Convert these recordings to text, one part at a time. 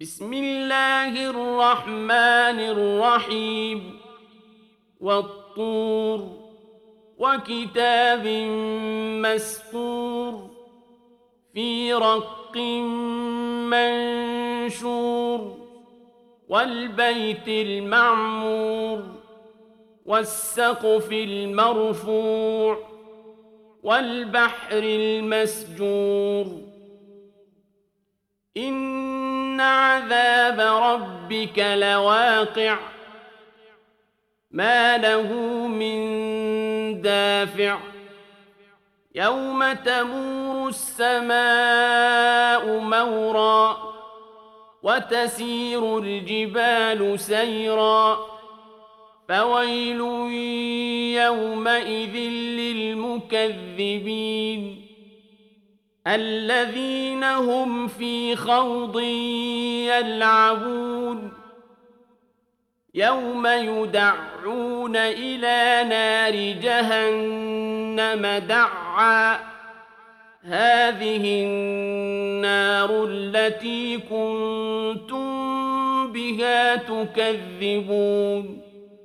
بسم الله الرحمن الرحيم والطور وكتاب مسطور في رق منشور والبيت المعمور والسقف المرفوع والبحر المسجور إن عذاب ربك لواقع ما له من دافع يوم تمور السماء مورا وتسير الجبال سيرا فويل يومئذ للمكذبين الذين هم في خوض يلعبون يوم يدعون إلى نار جهنم دعا هذه النار التي كنتم بها تكذبون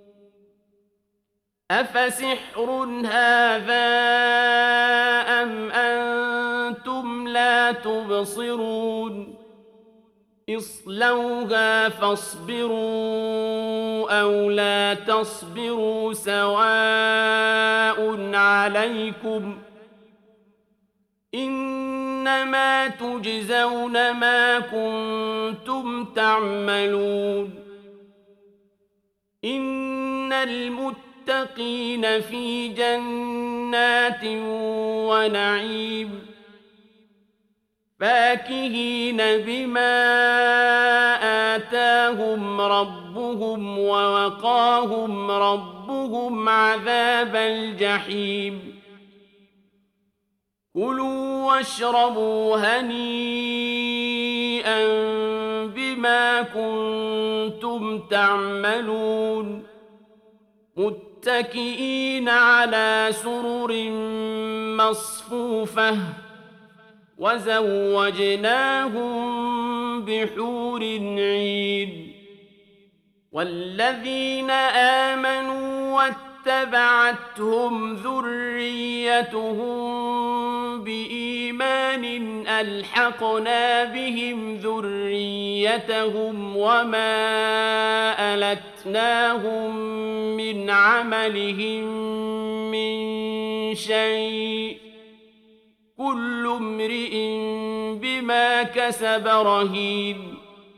أفسحر هذا أم أنتم لا تبصرون اصلوها فاصبروا أو لا تصبروا سواء عليكم إنما تجزون ما كنتم تعملون إن المتقين في جنات ونعيم فاكهين بما آتاهم ربهم ووقاهم ربهم عذاب الجحيم كلوا واشربوا هنيئا بما كنتم تعملون متكئين على سرر مصفوفة وزوجناهم بحور عين والذين آمنوا واتبعتهم ذريتهم بإيمان ألحقنا بهم ذريتهم وما ألتناهم من عملهم من شيء كل امرئ بما كسب رهين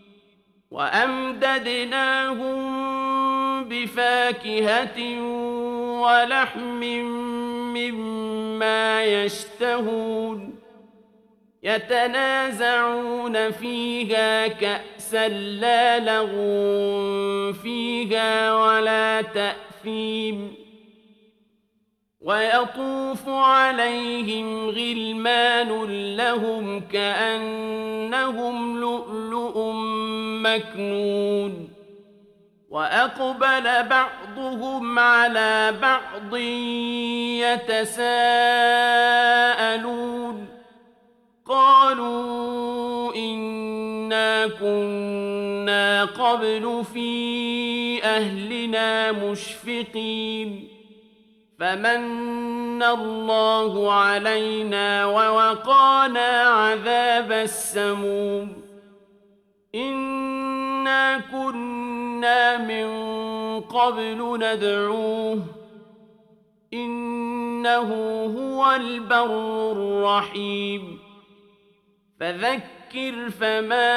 وأمددناهم بفاكهة ولحم مما يشتهون يتنازعون فيها كأسا لا لغو فيها ولا تأثيم ويطوف عليهم غلمان لهم كأنهم لؤلؤ مكنون وأقبل بعضهم على بعض يتساءلون قالوا إنا كنا قبل في أهلنا مشفقين فمن الله علينا ووقانا عذاب السموم إنا كنا من قبل ندعوه إنه هو البر الرحيم فذكر فما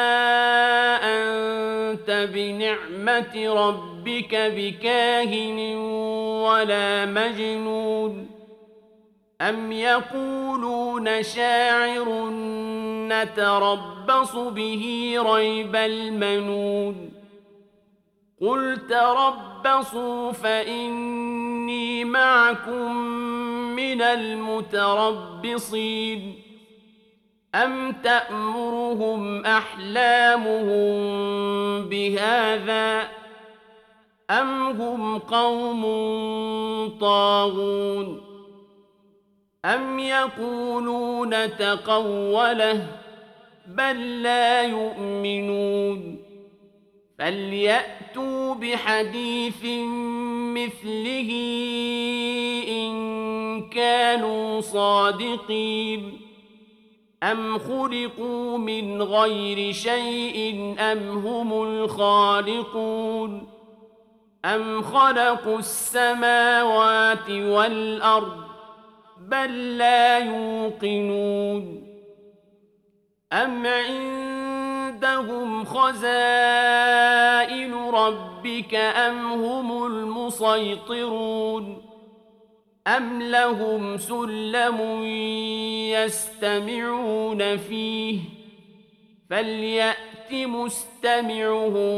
أنت بنعمة ربك بكاهن ولا مجنون أم يقولون شاعر نتربص به ريب المنون قل تربصوا فإني معكم من المتربصين أم تأمرهم أحلامهم بهذا أم هم قوم طاغون أم يقولون تقوله بل لا يؤمنون فليأتوا بحديث مثله إن كانوا صادقين أم خلقوا من غير شيء أم هم الخالقون أم خلقوا السماوات والأرض بل لا يوقنون أم عندهم خزائن ربك أم هم المسيطرون أم لهم سلم يستمعون فيه فليأت مستمعهم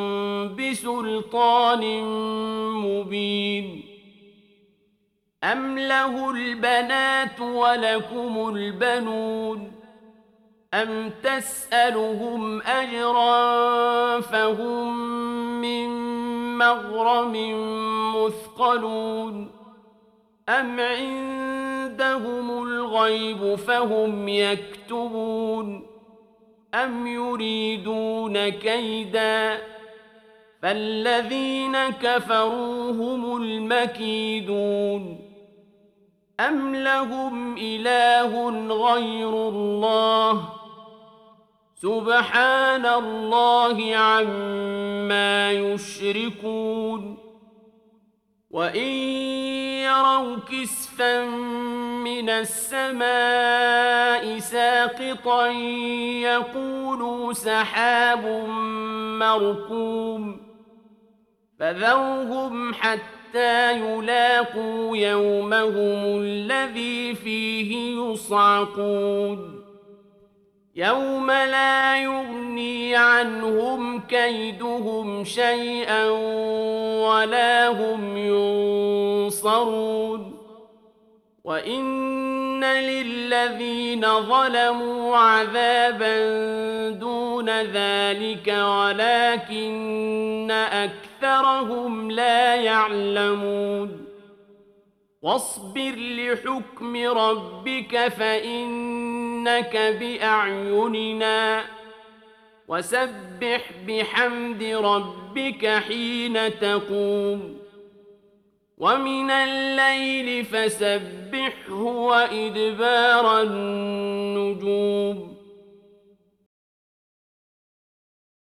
بسلطان مبين أم له البنات ولكم البنون أم تسألهم أجرا فهم من مغرم مثقلون أم عندهم الغيب فهم يكتبون أم يريدون كيدا فالذين كفروا هم المكيدون أم لهم إله غير الله سبحان الله عما يشركون وإن يروا كسفا من السماء ساقطا يقولوا سحاب مركوم فذرهم حتى يلاقوا يومهم الذي فيه يصعقون يوم لا يغني عنهم كيدهم شيئا ولا هم ينصرون وإن للذين ظلموا عذابا دون ذلك ولكن أكثرهم لا يعلمون واصبر لحكم ربك فإنك بأعيننا وسبح بحمد ربك حين تقوم ومن الليل فسبحه وإدبار النجوم